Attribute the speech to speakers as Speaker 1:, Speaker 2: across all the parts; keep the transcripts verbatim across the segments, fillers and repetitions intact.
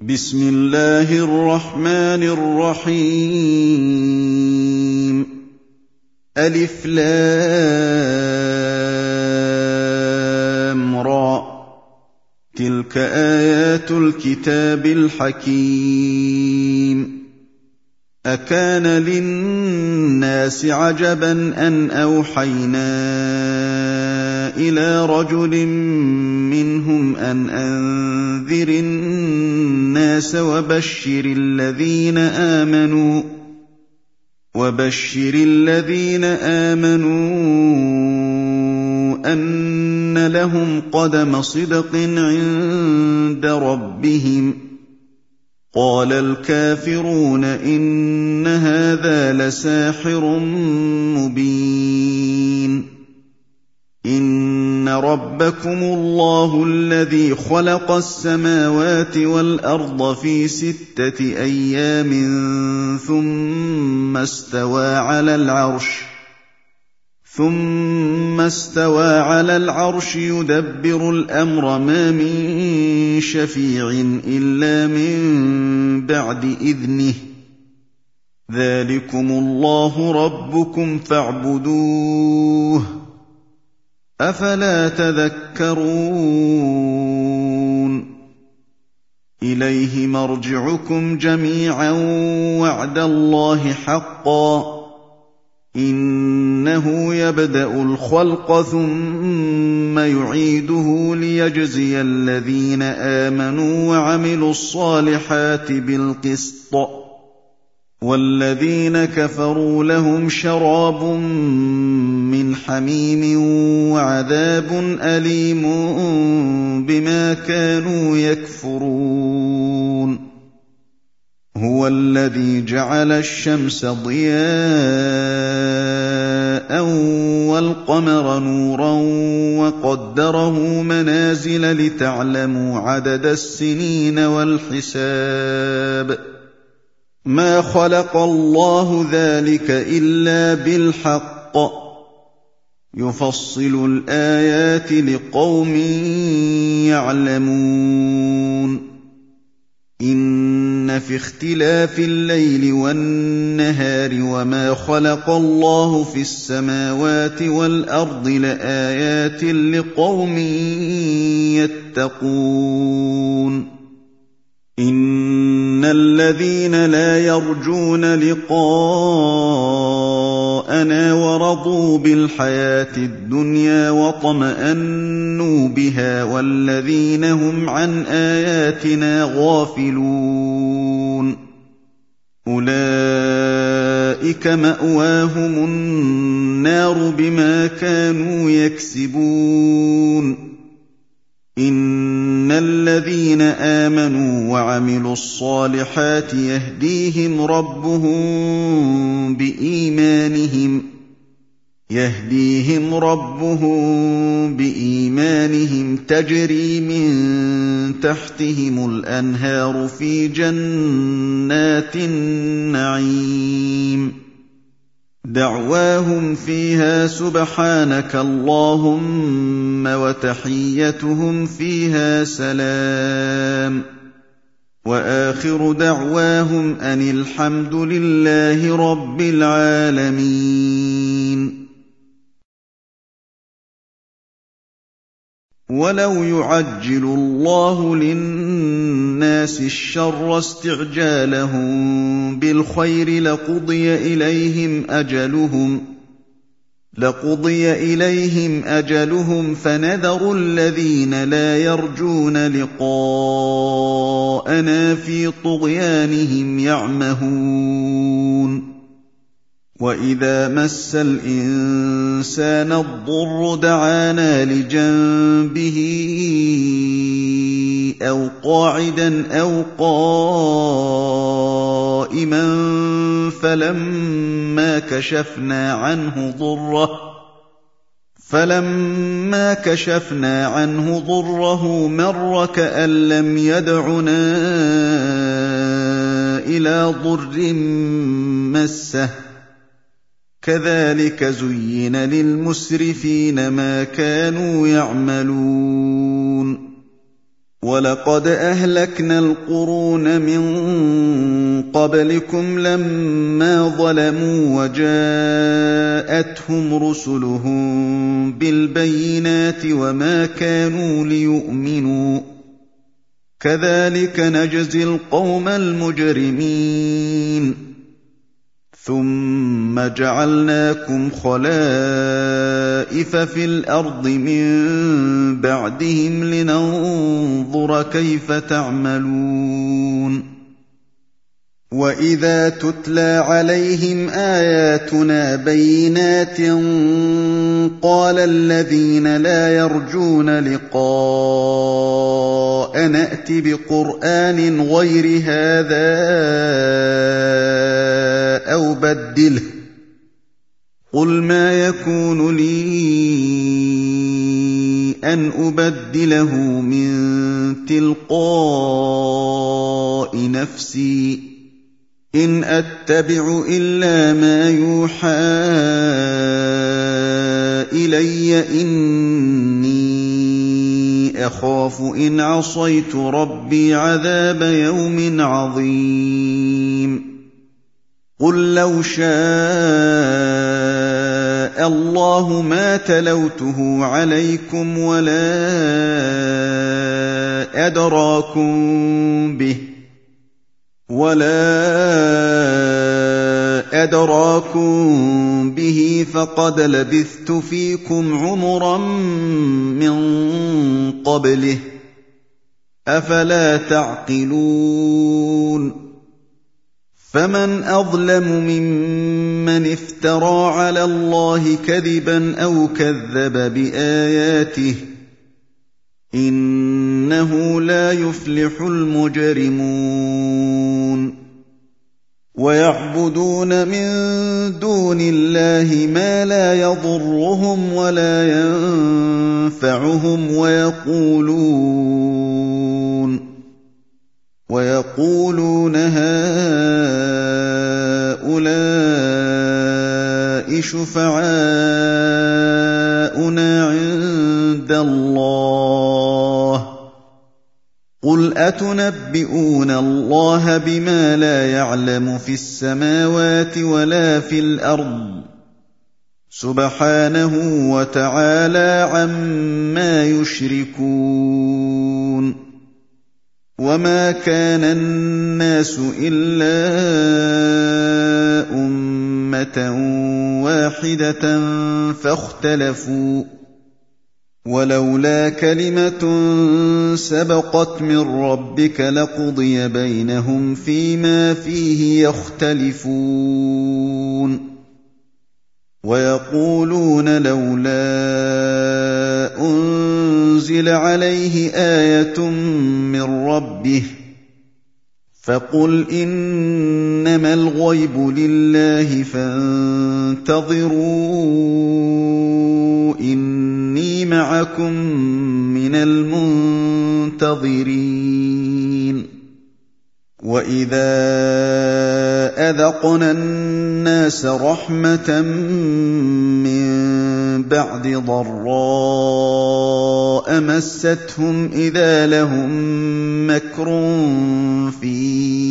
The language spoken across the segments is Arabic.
Speaker 1: بسم الله الرحمن الرحيم ألف لام را تلك آيات الكتاب الحكيم أكان للناس عجبا أن أوحينا إلى رجل منهم أن أنذر الناس وبشر الذين آمنوا وبشر الذين آمنوا أن لهم قدم صدق عند ربهم قال الكافرون إن هذا لساحر مبين إن ربكم الله الذي خلق السماوات والأرض في ستة أيام ثم استوى على العرش ثم استوى على العرش يدبر الأمر ما من شفيع إلا من بعد إذنه ذلكم الله ربكم فاعبدوه أفلا تذكرون إليه مرجعكم جميعا وعد الله حقا إنه يبدأ الخلق ثم يعيده ليجزي الذين آمنوا وعملوا الصالحات بالقسط والذين كفروا لهم شراب من حميم وعذاب أليم بما كانوا يكفرون هو الذي جعل الشمس ضياء والقمر نورا وقدره منازل لتعلموا عدد السنين والحساب ما خلق الله ذلك إلا بالحق يفصل الآيات لقوم يعلمون إن في اختلاف الليل والنهار وما خلق الله في السماوات والأرض لآيات لقوم يتقون إن الذين لا يرجون لقاءنا ورضوا بالحياة الدنيا واطمأنوا بها والذين هم عن آياتنا غافلون أولئك مأواهم النار بما كانوا يكسبون إن الذين آمنوا وعملوا الصالحات يهديهم ربهم بإيمانهم يهديهم ربهم بإيمانهم تجري من تحتهم الأنهار في جنات النعيم دعواهم فيها سبحانك اللهم وتحيتهم فيها سلام وآخر دعواهم أن الحمد لله رب العالمين ولو يعجل الله للناس الشر استعجالهم بالخير لقضي إليهم أجلهم لقضي إليهم أجلهم فنذر الذين لا يرجون لقاءنا في طغيانهم يعمهون وإذا مس الإنسان الضر دعانا لجنبه أو قاعدا أو قائما فلما كشفنا عنه ضره فلما كشفنا عنه ضره مر كأن لم يدعنا إلى ضر مسه كذلك زين للمسرفين ما كانوا يعملون وَلَقَدْ أَهْلَكْنَا الْقُرُونَ مِن قَبْلِكُمْ لَمَّا ظَلَمُوا وَجَاءَتْهُمْ رُسُلُهُم بِالْبَيِّنَاتِ وَمَا كَانُوا لِيُؤْمِنُوا ۚ كَذَٰلِكَ نَجْزِي الْقَوْمَ الْمُجْرِمِينَ ثُمَّ جَعَلْنَاكُمْ خَلَائِفَ فِي الْأَرْضِ مِن بَعْدِهِمْ لِنَنظُرَ كَيْفَ تَعْمَلُونَ وَإِذَا تُتْلَىٰ عَلَيْهِمْ آيَاتُنَا بَيِّنَاتٍ قَالَ الَّذِينَ لَا يَرْجُونَ لِقَاءَنَا ائْتِ بِقُرْآنٍ غَيْرِ هَٰذَا أَوْ بَدِّلْهُ ۚ قُلْ مَا يَكُونُ لِي أَنْ أُبَدِّلَهُ مِن تِلْقَاءِ نَفْسِي ۖ إِنْ أَتَّبِعُ إِلَّا مَا يُوحَىٰ إِلَيَّ ۖ إِنِّي أَخَافُ إِنْ عَصَيْتُ رَبِّي عَذَابَ يَوْمٍ عَظِيمٍ قُل لَّوْ شَاءَ اللَّهُ مَا تَلَوْتُهُ عَلَيْكُمْ وَلَا أَدْرَاكُم بِهِ وَلَا أَدْرَاكُم بِهِ فَقَدْ لَبِثْتُ فِيكُمْ عُمُرًا مِّن قَبْلِهِ ۚ أَفَلَا تَعْقِلُونَ فَمَنْ أَظْلَمُ مِمَّنِ افْتَرَىٰ عَلَى اللَّهِ كَذِبًا أَوْ كَذَّبَ بِآيَاتِهِ ۚ إِنَّهُ لَا يُفْلِحُ الْمُجْرِمُونَ وَيَعْبُدُونَ مِن دُونِ اللَّهِ مَا لَا يَضُرُّهُمْ وَلَا يَنفَعُهُمْ وَيَقُولُونَ وَيَقُولُونَ هَٰؤُلَاءِ شُفَعَاؤُنَا عِندَ اللَّهِ ۚ قُلْ أَتُنَبِّئُونَ اللَّهَ بِمَا لَا يَعْلَمُ فِي السَّمَاوَاتِ وَلَا فِي الْأَرْضِ ۚ سُبْحَانَهُ وَتَعَالَىٰ عَمَّا يُشْرِكُونَ وَمَا كَانَ النَّاسُ إِلَّا أُمَّةً وَاحِدَةً فَاخْتَلَفُوا ۚ وَلَوْلَا كَلِمَةٌ سَبَقَتْ مِن رَّبِّكَ لَقُضِيَ بَيْنَهُمْ فِيمَا فِيهِ يَخْتَلِفُونَ وَيَقُولُونَ لَوْلَا أُنزِلَ عَلَيْهِ آيَةٌ مِّن رَّبِّهِ ۖ فَقُلْ إِنَّمَا الْغَيْبُ لِلَّهِ فَانتَظِرُوا إِنِّي مَعَكُم مِّنَ الْمُنتَظِرِينَ وَإِذَا أَذَقْنَا النَّاسَ رَحْمَةً مِّن بَعْدِ ضَرَّاءَ مَسَّتْهُمْ إِذَا لَهُم مَّكْرٌ فِي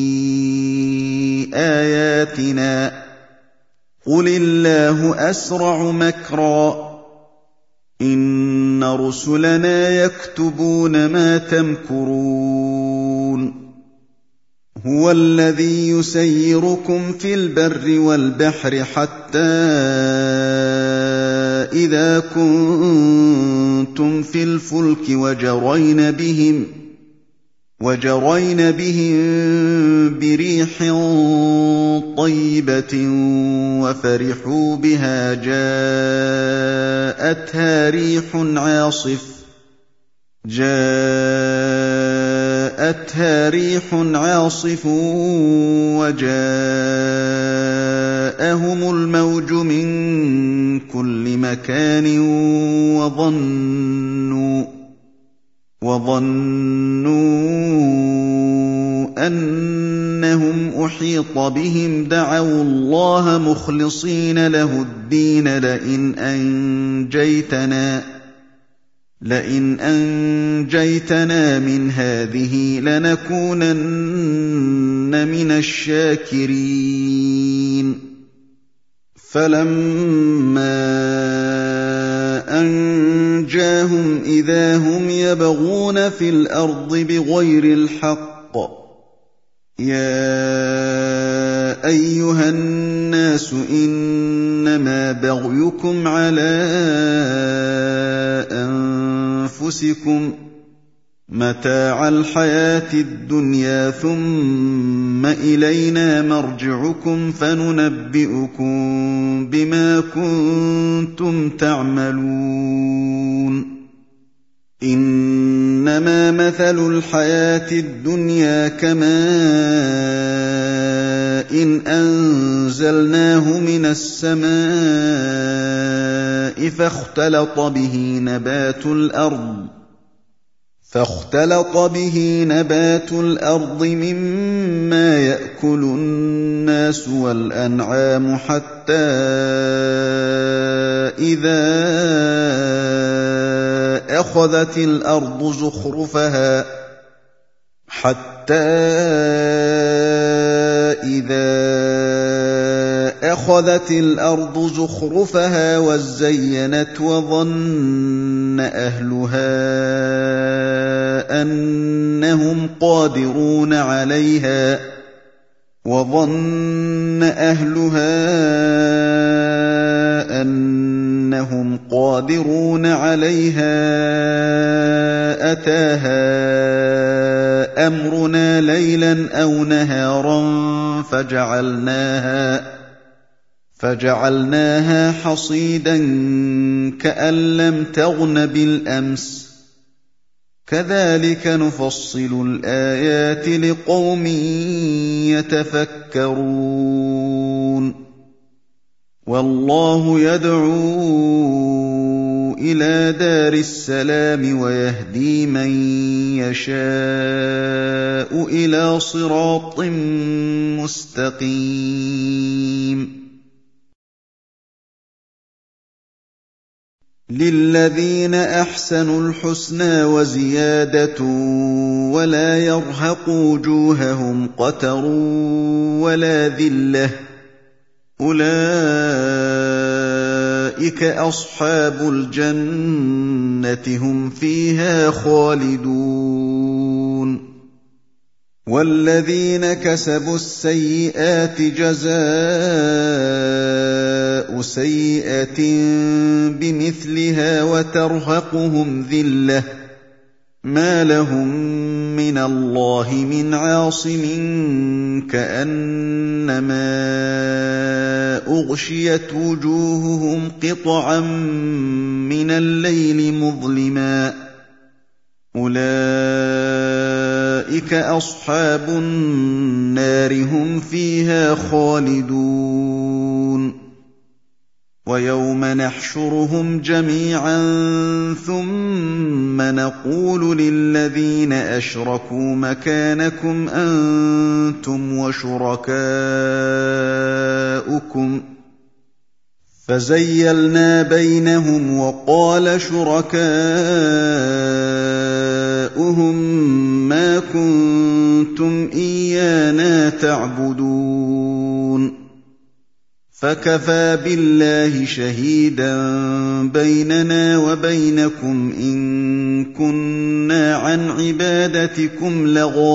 Speaker 1: آيَاتِنَا ۚ قُلِ اللَّهُ أَسْرَعُ مَكْرًا ۚ إِنَّ رُسُلَنَا يَكْتُبُونَ مَا تَمْكُرُونَ هُوَ الَّذِي يُسَيِّرُكُمْ فِي الْبَرِّ وَالْبَحْرِ حَتَّىٰ إِذَا كُنتُمْ فِي الْفُلْكِ وَجَرَيْنَ بِهِمْ وَجَرَيْنَ بِهِم بِرِيحٍ طَيِّبَةٍ وَفَرِحُوا بِهَا جَاءَتْهَا رِيحٌ عَاصِفٌ جاءتها ريح عاصف وجاءهم الموج من كل مكان وظنوا وظنوا أنهم أحيط بهم دعوا الله مخلصين له الدين لئن أنجيتنا لئن أنجيتنا من هذه لنكونن من الشاكرين فلما أنجاهم إذا هم يبغون في الأرض بغير الحق يا أيها الناس إنما بغيكم على أنفسكم متاع الحياة الدنيا ثم إلينا مرجعكم فننبئكم بما كنتم تعملون إنما مثل الحياة الدنيا كماء إن أنزلناه من السماء فاختلط به نبات الأرض فاختلط به نبات الأرض مما يأكل الناس والأنعام حتى إذا أخذت الأرض زخرفها حتى إذا أخذت الأرض زخرفها وزينت وظن أهلها أنهم قادرون عليها وظن أهلها أنهم قادرون عليها أتاها أمرنا ليلا أو نهارا فجعلناها فجعلناها حصيدا كأن لم تغن بالأمس كذلك نفصل الآيات لقوم يتفكرون والله يدعو إلى دار السلام ويهدي من يشاء إلى صراط مستقيم للذين أحسنوا الحسنى وزيادة ولا يرهق وجوههم قتر ولا ذلة أولئك أصحاب الجنة هم فيها خالدون والذين كسبوا السيئات جزاء سيئة بمثلها وترهقهم ذلة ما لهم من الله من عاصم كأنما أغشيت وجوههم قطعا من الليل مظلما أولئك أصحاب النار هم فيها خالدون ويوم نحشرهم جميعا ثم نقول للذين أشركوا مكانكم أنتم وشركاؤكم فزيلنا بينهم وقال شركاؤهم ما كنتم إيانا تعبدون فكفى بالله شهيدا بيننا وبينكم إن كنا عن عبادتكم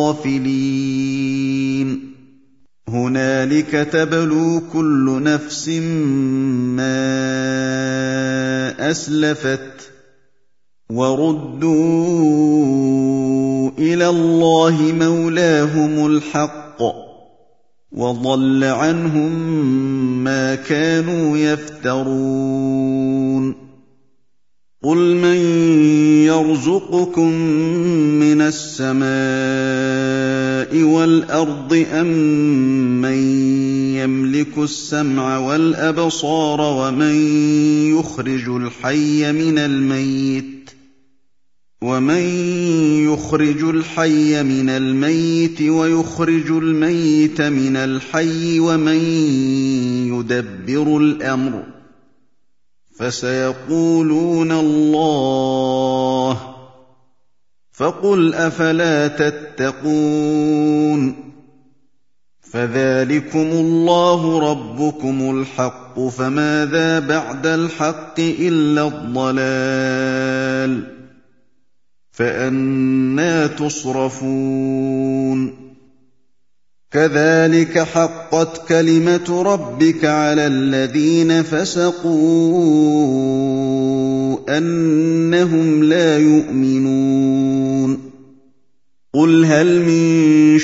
Speaker 1: لغافلين هنالك تبلو كل نفس ما أسلفت وردوا إلى الله مولاهم الحق وضل عنهم ما كانوا يفترون قل من يرزقكم من السماء والأرض أم من يملك السمع والأبصار ومن يخرج الحي من الميت ومن يخرج الحي من الميت ويخرج الميت من الحي ومن يدبر الأمر فسيقولون الله فقل أفلا تتقون فذلكم الله ربكم الحق فماذا بعد الحق إلا الضلال فأنى تصرفون كذلك حقت كلمة ربك على الذين فسقوا أنهم لا يؤمنون قل هل من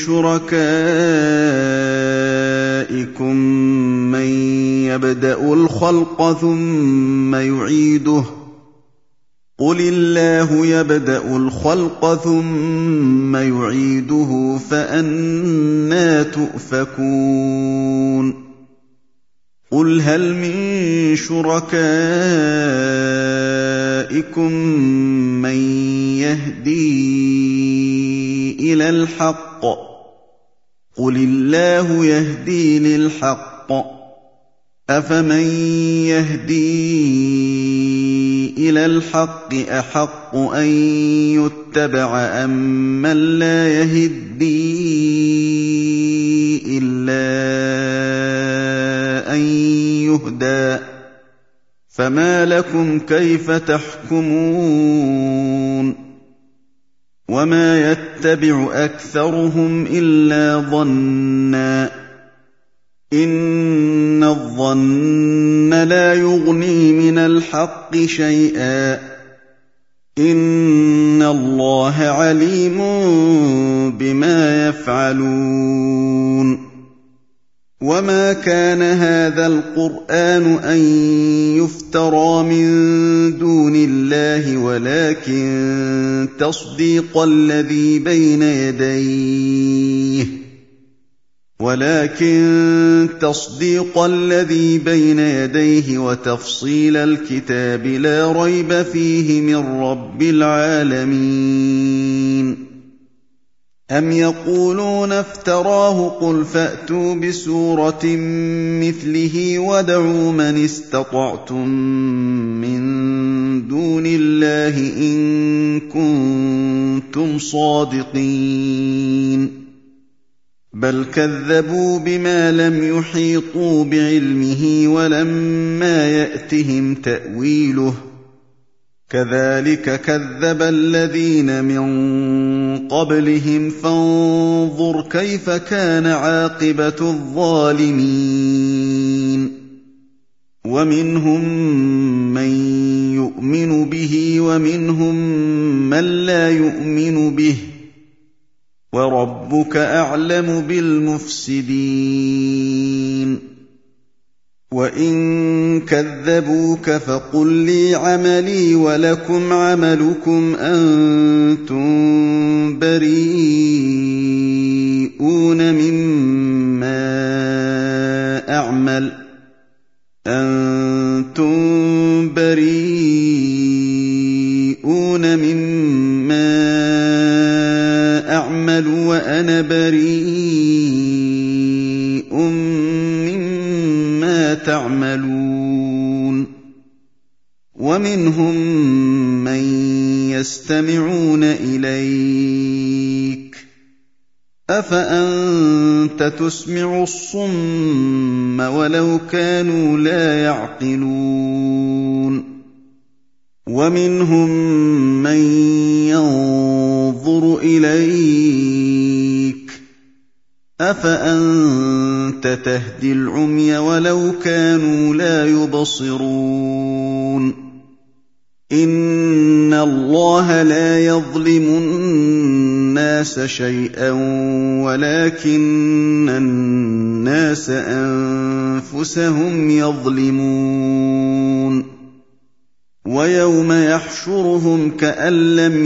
Speaker 1: شركائكم من يبدأ الخلق ثم يعيده قل الله يبدأ الخلق ثم يعيده فأنى تؤفكون قل هل من شركائكم من يهدي إلى الحق قل الله يهدي للحق أفمن يهدي إلى الحق أحق أن يتبع أم من لا يهدي إلا أن يهدى فما لكم كيف تحكمون وما يتبع أكثرهم إلا ظنًّا إن الظن لا يغني من الحق شيئا إن الله عليم بما يفعلون وما كان هذا القرآن أن يفترى من دون الله ولكن تصديق الذي بين يديه ولكن تصديق الذي بين يديه وتفصيل الكتاب لا ريب فيه من رب العالمين أم يقولون افتراه قل فأتوا بسورة مثله وادعوا من استطعتم من دون الله إن كنتم صادقين بل كذبوا بما لم يحيطوا بعلمه ولما يأتهم تأويله كذلك كذب الذين من قبلهم فانظر كيف كان عاقبة الظالمين ومنهم من يؤمن به ومنهم من لا يؤمن به وربك أعلم بالمفسدين وإن كذبوك فقل لي عملي ولكم عملكم أنتم بريئون مما أعمل أنتم بريئون مما أعمل وأنا بريء مما تعملون ومنهم من يستمعون إليك أفأنت تسمع الصم ولو كانوا لا يعقلون ومنهم من ينظر إليك أفأنت تهدي العمي ولو كانوا لا يبصرون إن الله لا يظلم الناس شيئا ولكن الناس أنفسهم يظلمون ويوم يحشرهم كأن لم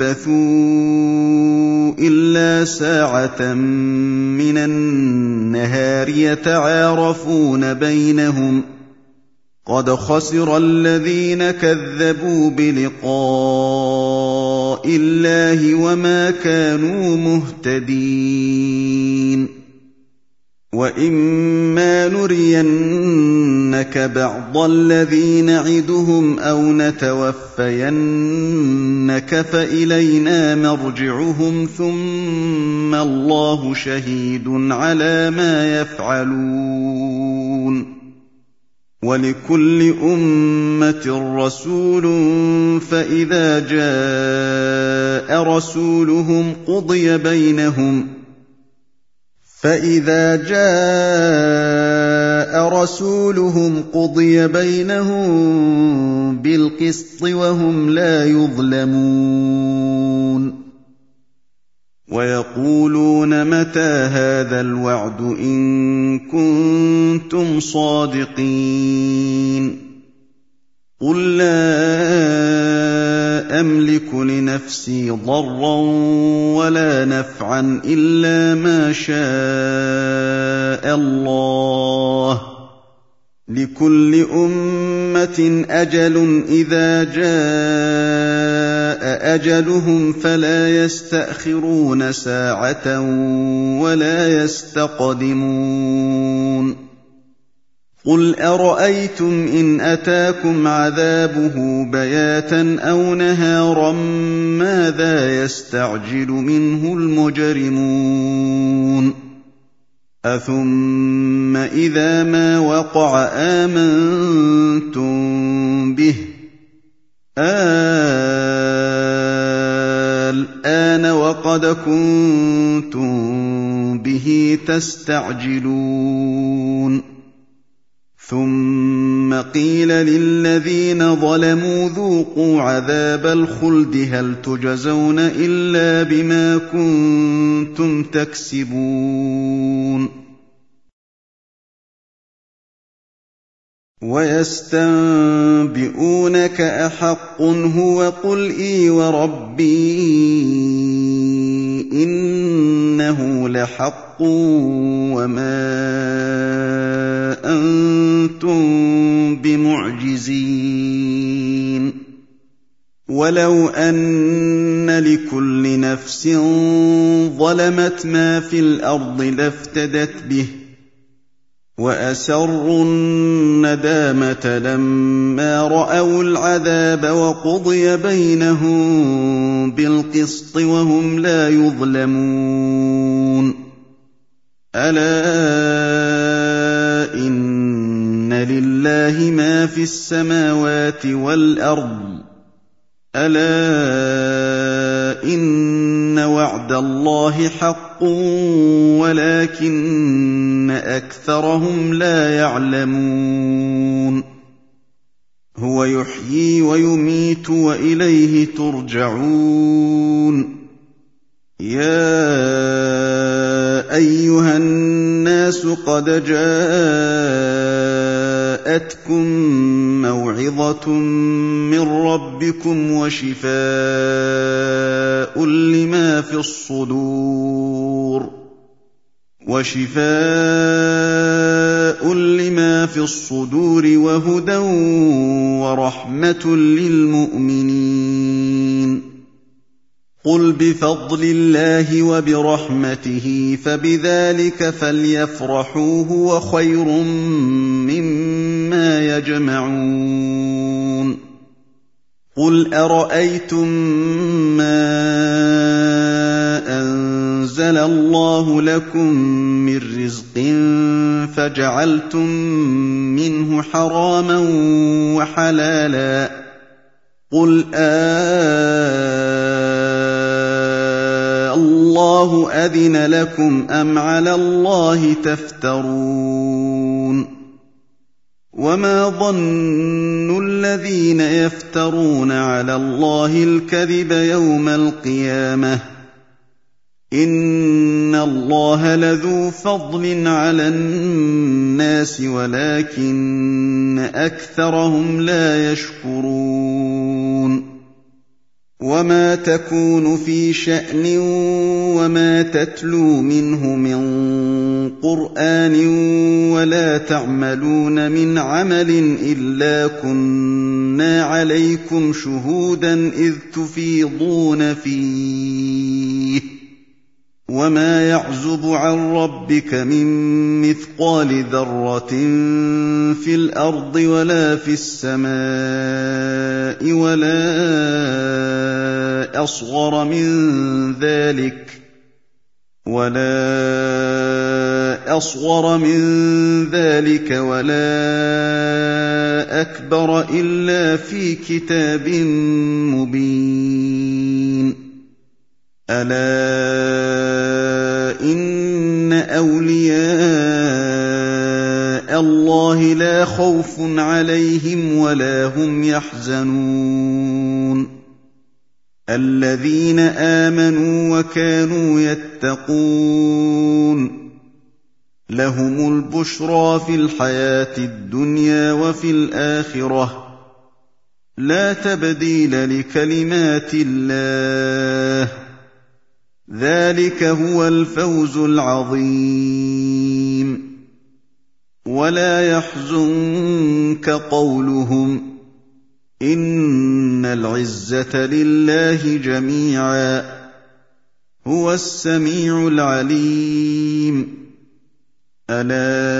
Speaker 1: يلبثوا إلا ساعة من النهار يتعارفون بينهم قد خسر الذين كذبوا بلقاء الله وما كانوا مهتدين وَإِمَّا نُرِيَنَّكَ بَعْضَ الَّذِي نَعِدُهُمْ أَوْ نَتَوَفَّيَنَّكَ فَإِلَيْنَا مَرْجِعُهُمْ ثُمَّ اللَّهُ شَهِيدٌ عَلَىٰ مَا يَفْعَلُونَ وَلِكُلِّ أُمَّةٍ رَّسُولٌ فَإِذَا جَاءَ رَسُولُهُمْ قُضِيَ بَيْنَهُمْ فَإِذَا جَاءَ رَسُولُهُمْ قُضِيَ بَيْنَهُم بِالْقِسْطِ وَهُمْ لَا يُظْلَمُونَ وَيَقُولُونَ مَتَىٰ هَٰذَا الْوَعْدُ إِن كُنتُمْ صَادِقِينَ قُل لَّا أَمْلِكُ لِنَفْسِي ضَرًّا وَلَا نَفْعًا إِلَّا مَا شَاءَ اللَّهُ ۗ لِكُلِّ أُمَّةٍ أَجَلٌ إِذَا جَاءَ أَجَلُهُمْ فَلَا يَسْتَأْخِرُونَ سَاعَةً وَلَا يَسْتَقْدِمُونَ قُلْ أَرَأَيْتُمْ إِنْ أَتَاكُمْ عَذَابُهُ بَيَاتًا أَوْ نَهَارًا مَاذَا يَسْتَعْجِلُ مِنْهُ الْمُجْرِمُونَ أَثُمَّ إِذَا مَا وَقَعَ آمَنتُم بِهِ الْآنَ وَقَدْ كُنتُم بِهِ تَسْتَعْجِلُونَ ثُمَّ قِيلَ لِلَّذِينَ ظَلَمُوا ذُوقُوا عَذَابَ الْخُلْدِ هَلْ تُجْزَوْنَ إِلَّا بِمَا كُنتُمْ تَكْسِبُونَ وَيَسْتَنبِئُونَكَ أَحَقٌّ هُوَ قُلْ إِي وَرَبِّي إِنَّهُ لَحَقٌّ وَمَا أَنتُم بِمُعْجِزِينَ وَلَوْ أَنَّ لِكُلِّ نَفْسٍ ظَلَمَتْ مَا فِي الْأَرْضِ لَافْتَدَتْ بِهِ وَأَسَرُّوا النَّدَامَةَ لَمَّا رَأَوُا الْعَذَابَ وَقُضِيَ بَيْنَهُم بِالْقِسْطِ وَهُمْ لَا يُظْلَمُونَ أَلَا إِنَّ لِلَّهِ مَا فِي السَّمَاوَاتِ وَالْأَرْضِ أَلَا إِنَّ وَعْدَ اللَّهِ حَقٌّ وَلَٰكِنَّ أَكْثَرَهُمْ لَا يَعْلَمُونَ هُوَ يُحْيِي وَيُمِيتُ وَإِلَيْهِ تُرْجَعُونَ يَا أَيُّهَا النَّاسُ قَدْ جَاءَتْكُم مَّوْعِظَةٌ مِّن رَّبِّكُمْ وَشِفَاءٌ لِّمَا فِي الصُّدُورِ وَشِفَاءٌ لِّمَا فِي الصُّدُورِ وَهُدًى وَرَحْمَةٌ لِّلْمُؤْمِنِينَ قُلْ بِفَضْلِ اللَّهِ وَبِرَحْمَتِهِ فَبِذَٰلِكَ فَلْيَفْرَحُوا هُوَ خَيْرٌ مِّمَّا يَجْمَعُونَ قُلْ أَرَأَيْتُم مَّا أَنزَلَ اللَّهُ لَكُم مِّن رِّزْقٍ فَجَعَلْتُم مِّنْهُ حَرَامًا وَحَلَالًا قُلْ آللَّهُ أَذِنَ لَكُمْ أَمْ عَلَى اللَّهِ تَفْتَرُونَ وَمَا ظَنُّ الَّذِينَ يَفْتَرُونَ عَلَى اللَّهِ الْكَذِبَ يَوْمَ الْقِيَامَةِ إِنَّ اللَّهَ لَذُو فَضْلٍ عَلَى النَّاسِ وَلَٰكِنَّ أَكْثَرَهُمْ لَا يَشْكُرُونَ وَمَا تَكُونُ فِي شَأْنٍ وَمَا تَتْلُو مِنْهُ مِن قُرْآنٍ وَلَا تَعْمَلُونَ مِنْ عَمَلٍ إِلَّا كُنَّا عَلَيْكُمْ شُهُودًا إِذْ تُفِيضُونَ فِيهِ وما يعزب عن ربك من مثقال ذرة في الأرض ولا في السماء ولا أصغر من ذلك ولا أصغر من ذلك ولا أكبر إلا في كتاب مبين ألا إن أولياء الله لا خوف عليهم ولا هم يحزنون الذين آمنوا وكانوا يتقون لهم البشرى في الحياة الدنيا وفي الآخرة لا تبديل لكلمات الله ذلك هو الفوز العظيم ولا يحزنك قولهم إن العزة لله جميعا هو السميع العليم ألا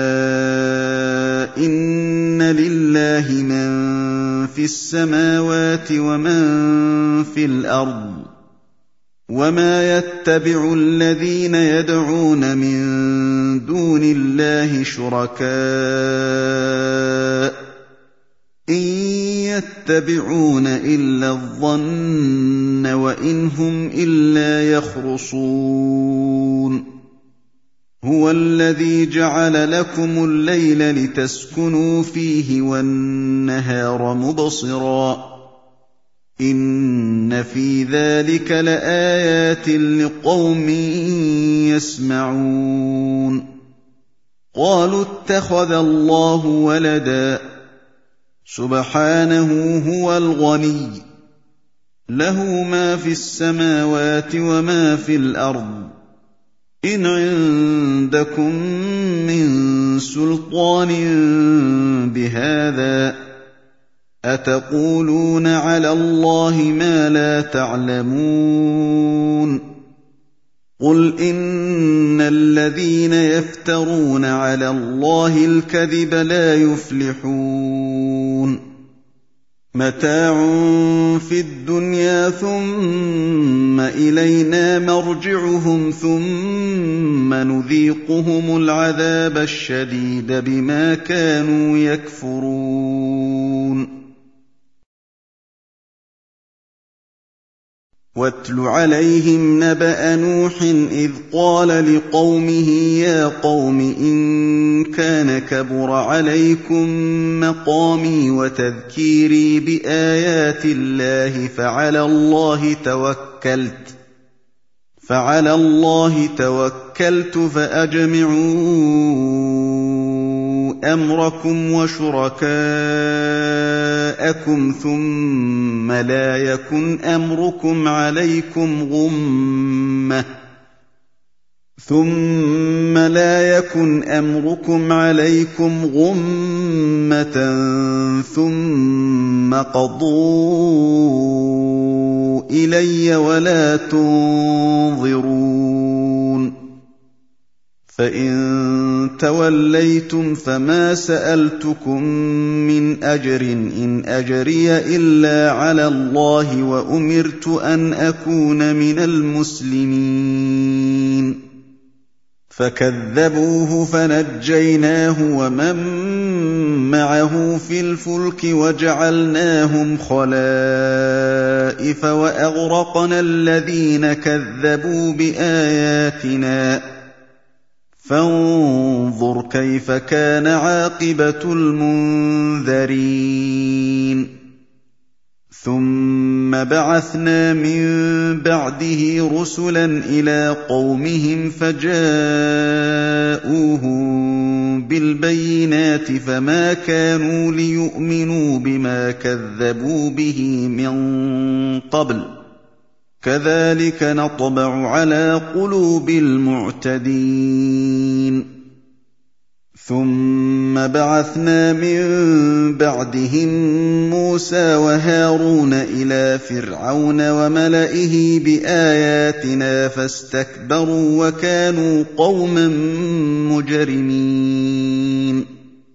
Speaker 1: إن لله من في السماوات ومن في الأرض وما يتبع الذين يدعون من دون الله شركاء إن يتبعون إلا الظن وإن هم إلا يخرصون هو الذي جعل لكم الليل لتسكنوا فيه والنهار مبصرا إن في ذلك لآيات لقوم يسمعون قالوا اتخذ الله ولدا سبحانه هو الغني له ما في السماوات وما في الأرض إن عندكم من سلطان بهذا أتقولون على الله ما لا تعلمون قل إن الذين يفترون على الله الكذب لا يفلحون متاع في الدنيا ثم إلينا مرجعهم ثم نذيقهم العذاب الشديد بما كانوا يكفرون واتل عليهم نبأ نوح إذ قال لقومه يا قوم إن كان كبر عليكم مقامي وتذكيري بآيات الله فعلى الله توكلت فعلى الله توكلت فأجمعوا أمركم وشركاءكم ثم لا يكن أمركم عليكم غمة ثم لا يكن أمركم عليكم غمة ثم قضوا إلي ولا تنظرون فإن توليتم فما سألتكم من أجر إن أجري إلا على الله وأمرت أن أكون من المسلمين فكذبوه فنجيناه ومن معه في الفلك وجعلناهم خلائف وأغرقنا الذين كذبوا بآياتنا فانظر كيف كان عاقبة المنذرين ثم بعثنا من بعده رسلا إلى قومهم فجاءوهم بالبينات فما كانوا ليؤمنوا بما كذبوا به من قبل كذلك نطبع على قلوب المعتدين ثُمَّ بَعَثْنَا مِن بَعْدِهِم مُّوسَىٰ وَهَارُونَ إِلَىٰ فِرْعَوْنَ وَمَلَئِهِ بِآيَاتِنَا فَاسْتَكْبَرُوا وَكَانُوا قَوْمًا مُّجْرِمِينَ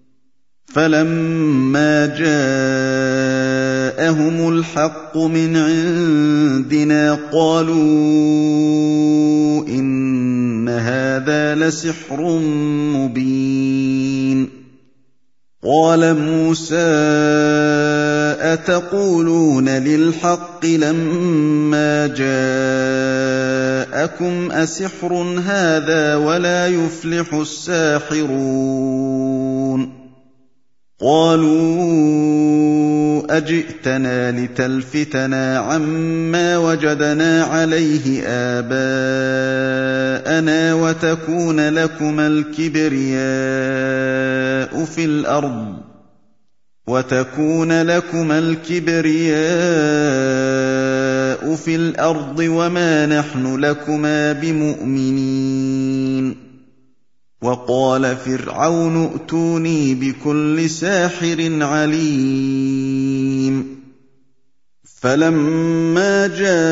Speaker 1: فَلَمَّا جَاءَهُمُ الْحَقُّ مِنْ عِندِنَا قَالُوا إِنَّ هَٰذَا لَسِحْرٌ مُّبِينٌ قَالَ مُوسَىٰ أَتَقُولُونَ لِلْحَقِّ لَمَّا جَاءَكُمْ أَسِحْرٌ هَٰذَا وَلَا يُفْلِحُ السَّاحِرُونَ قَالُوا أَجِئْتَنَا لِتَلْفِتَنَا عَمَّا وَجَدْنَا عَلَيْهِ آبَاءَنَا وَتَكُونَ لَكُمَا الْكِبْرِيَاءُ فِي الْأَرْضِ وَتَكُونَ لَكُمَا الْكِبْرِيَاءُ فِي الْأَرْضِ وَمَا نَحْنُ لَكُمَا بِمُؤْمِنِينَ وَقَالَ فِرْعَوْنُ ائْتُونِي بِكُلِّ سَاحِرٍ عَلِيمٍ فَلَمَّا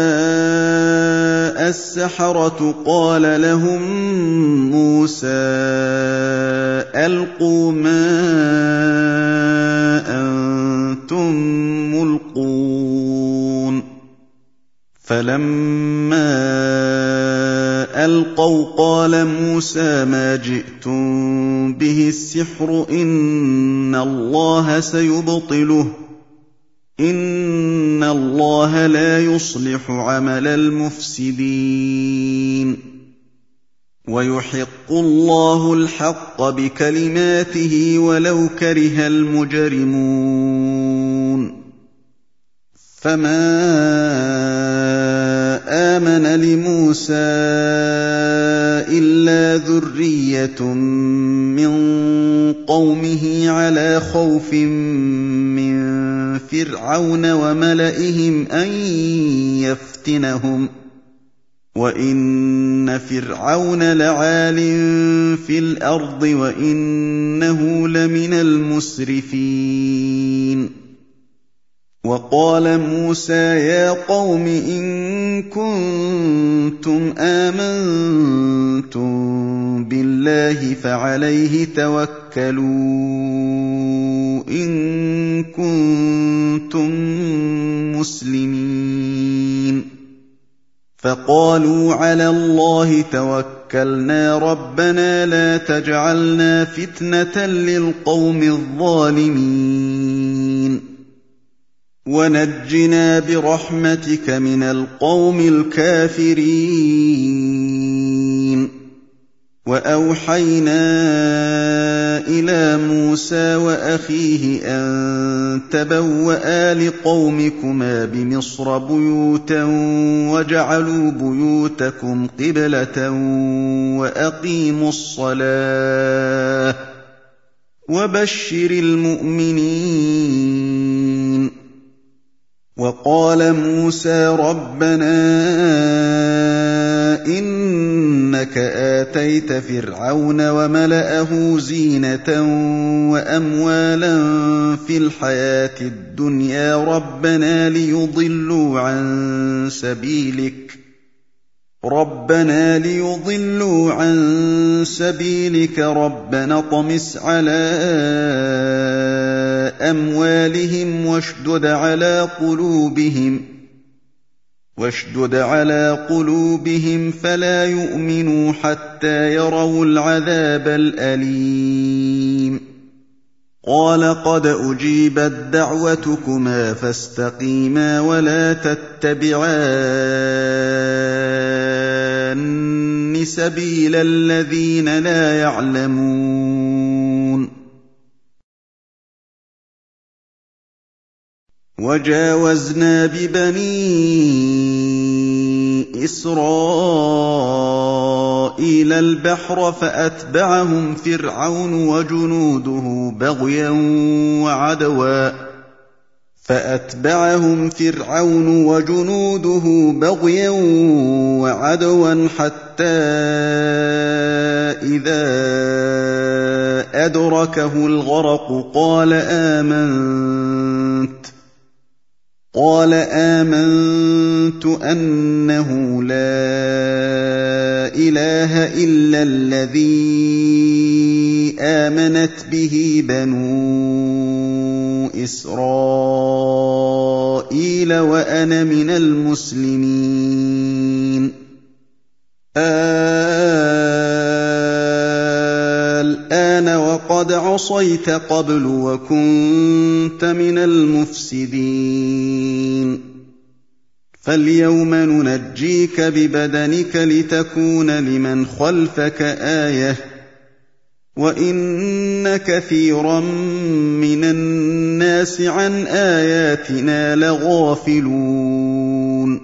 Speaker 1: جَاءَ السَّحَرَةُ قَالَ لَهُم مُّوسَىٰ أَلْقُوا مَا أَنتُم مُّلْقُونَ فَلَمَّا أَلْقَوْا قَالَ مُوسَىٰ مَا جِئْتُم بِهِ السِّحْرُ إِنَّ اللَّهَ سَيُبْطِلُهُ إِنَّ اللَّهَ لَا يُصْلِحُ عَمَلَ الْمُفْسِدِينَ وَيُحِقُّ اللَّهُ الْحَقَّ بِكَلِمَاتِهِ وَلَوْ كَرِهَ الْمُجْرِمُونَ فَمَا آمَنَ لِمُوسَىٰ إِلَّا ذُرِّيَّةٌ مِّن قَوْمِهِ عَلَىٰ خَوْفٍ مِّن فِرْعَوْنَ وَمَلَئِهِمْ أَن يَفْتِنَهُمْ ۚ وَإِنَّ فِرْعَوْنَ لَعَالٍ فِي الْأَرْضِ وَإِنَّهُ لَمِنَ الْمُسْرِفِينَ وَقَالَ مُوسَىٰ يَا قَوْمِ إِن كُنتُمْ آمَنتُم بِاللَّهِ فَعَلَيْهِ تَوَكَّلُوا إِن كُنتُم مُّسْلِمِينَ فَقَالُوا عَلَى اللَّهِ تَوَكَّلْنَا رَبَّنَا لَا تَجْعَلْنَا فِتْنَةً لِّلْقَوْمِ الظَّالِمِينَ وَنَجِّنَا بِرَحْمَتِكَ مِنَ الْقَوْمِ الْكَافِرِينَ وَأَوْحَيْنَا إِلَىٰ مُوسَىٰ وَأَخِيهِ أَن تَبَوَّآ لِقَوْمِكُمَا بِمِصْرَ بُيُوتًا وَاجْعَلُوا بُيُوتَكُمْ قِبْلَةً وَأَقِيمُوا الصَّلَاةَ وَبَشِّرِ الْمُؤْمِنِينَ وَقَالَ مُوسَىٰ رَبَّنَا إِنَّكَ آتَيْتَ فِرْعَوْنَ وَمَلَأَهُ زِينَةً وَأَمْوَالًا فِي الْحَيَاةِ الدُّنْيَا رَبَّنَا لِيُضِلُّوا عَن سَبِيلِكَ رَبَّنَا لِيُضِلُّوا عَن سَبِيلِكَ رَبَّنَا اطْمِسْ عَلَىٰ أَمْوَالِهِمْ وَاشْدُدْ عَلَىٰ قُلُوبِهِمْ واشدد على قلوبهم فلا يؤمنوا حتى يروا العذاب الأليم قال قد أجيبت دعوتكما فاستقيما ولا تتبعان سبيل الذين لا يعلمون وجاوزنا ببني إسرائيل البحر فأتبعهم فرعون وجنوده بغيا وعدوا فأتبعهم فرعون وجنوده بغيا وعدوا حتى إذا أدركه الغرق قال آمنت قال آمنت أنه لا إله إلا الذي آمنت به بنو إسرائيل وأنا من المسلمين الآن وقد عصيت قبل وكنت من المفسدين فاليوم ننجيك ببدنك لتكون لمن خلفك آية وإن كثيرا من الناس عن آياتنا لغافلون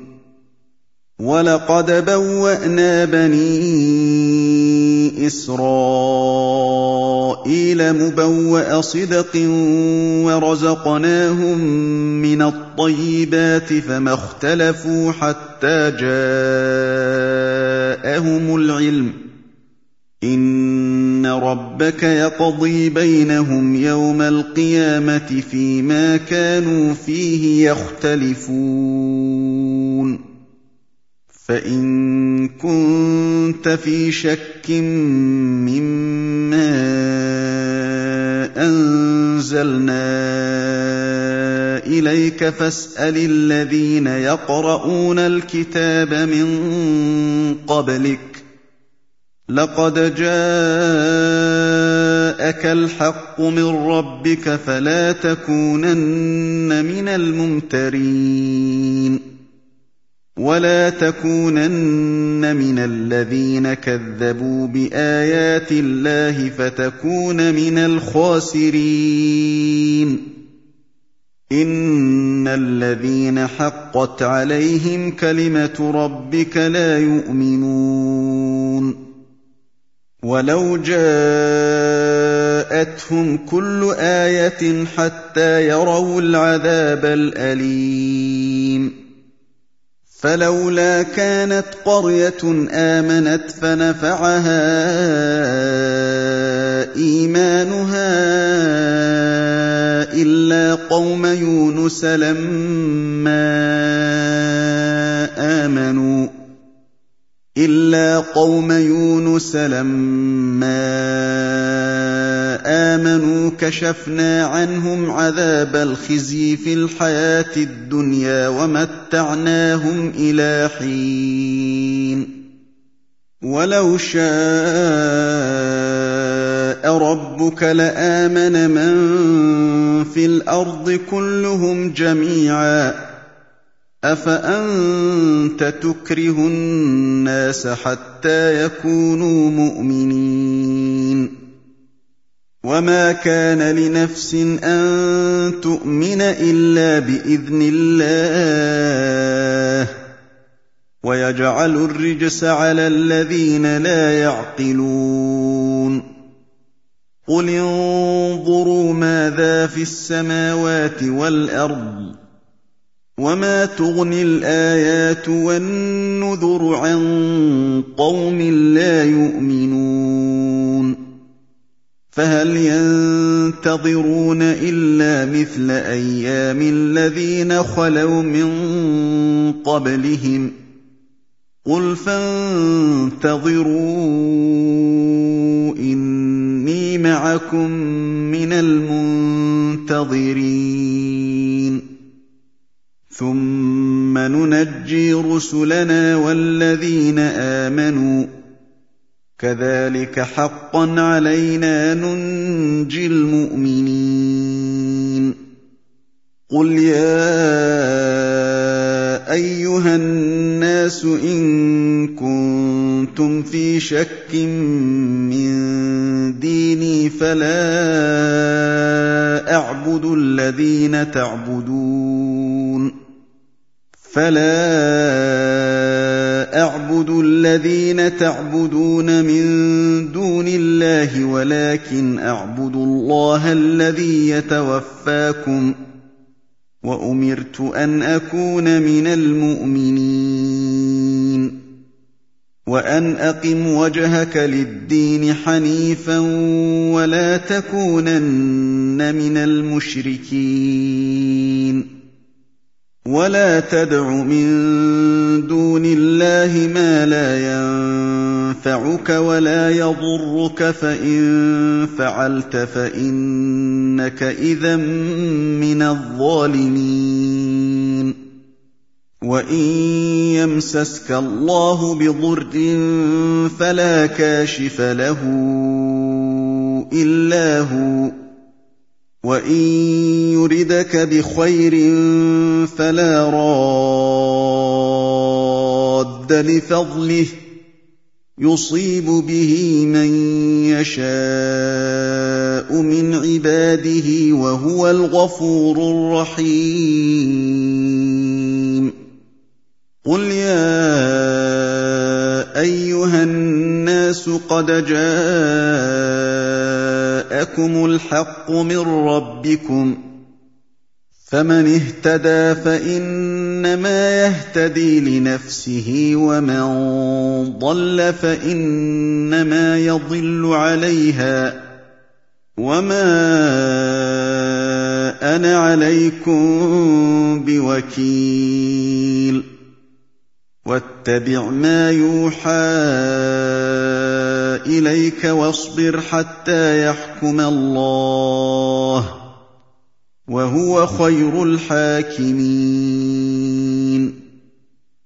Speaker 1: ولقد بوأنا بني إسرائيل مبوأ صدق ورزقناهم من الطيبات فما اختلفوا حتى جاءهم العلم إن ربك يقضي بينهم يوم القيامة فيما كانوا فيه يختلفون فإن كنت في شك مما أنزلنا إليك فاسأل الذين يقرؤون الكتاب من قبلك لقد جاءك الحق من ربك فلا تكونن من الممترين ولا تكونن من الذين كذبوا بآيات الله فتكون من الخاسرين إن الذين حقت عليهم كلمة ربك لا يؤمنون ولو جاءتهم كل آية حتى يروا العذاب الأليم فلولا كانت قرية آمنت فنفعها إيمانها إلا قوم يونس لما آمنوا إلا قوم يونس لما آمنوا كشفنا عنهم عذاب الخزي في الحياة الدنيا ومتعناهم إلى حين ولو شاء ربك لآمن من في الأرض كلهم جميعا أفأنت تكره الناس حتى يكونوا مؤمنين وما كان لنفس أن تؤمن إلا بإذن الله ويجعل الرجس على الذين لا يعقلون قل انظروا ماذا في السماوات والأرض وما تغني الآيات والنذر عن قوم لا يؤمنون فهل ينتظرون إلا مثل أيام الذين خلوا من قبلهم قل فانتظروا إني معكم من المنتظرين ثم ننجي رسلنا والذين آمنوا كذلك حقا علينا ننجي المؤمنين قل يا أيها الناس إن كنتم في شك من ديني فلا أعبد الذين تعبدون فلا أعبد الذين تعبدون من دون الله ولكن أعبد الله الذي يتوفاكم وأمرت أن أكون من المؤمنين وأن أقم وجهك للدين حنيفا ولا تكونن من المشركين ولا تدع من دون الله ما لا ينفعك ولا يضرك فإن فعلت فإنك إذا من الظالمين وإن يمسسك الله بضر فلا كاشف له إلا هو وإن يردك بخير فلا راد لفضله يصيب به من يشاء من عباده وهو الغفور الرحيم قل يا أيها الناس قد جاءكم الحق من ربكم فمن اهتدى فإنما يهتدي لنفسه ومن ضل فإنما يضل عليها وما أنا عليكم بوكيل واتبع ما يوحى إليك واصبر حتى يحكم الله وهو خير الحاكمين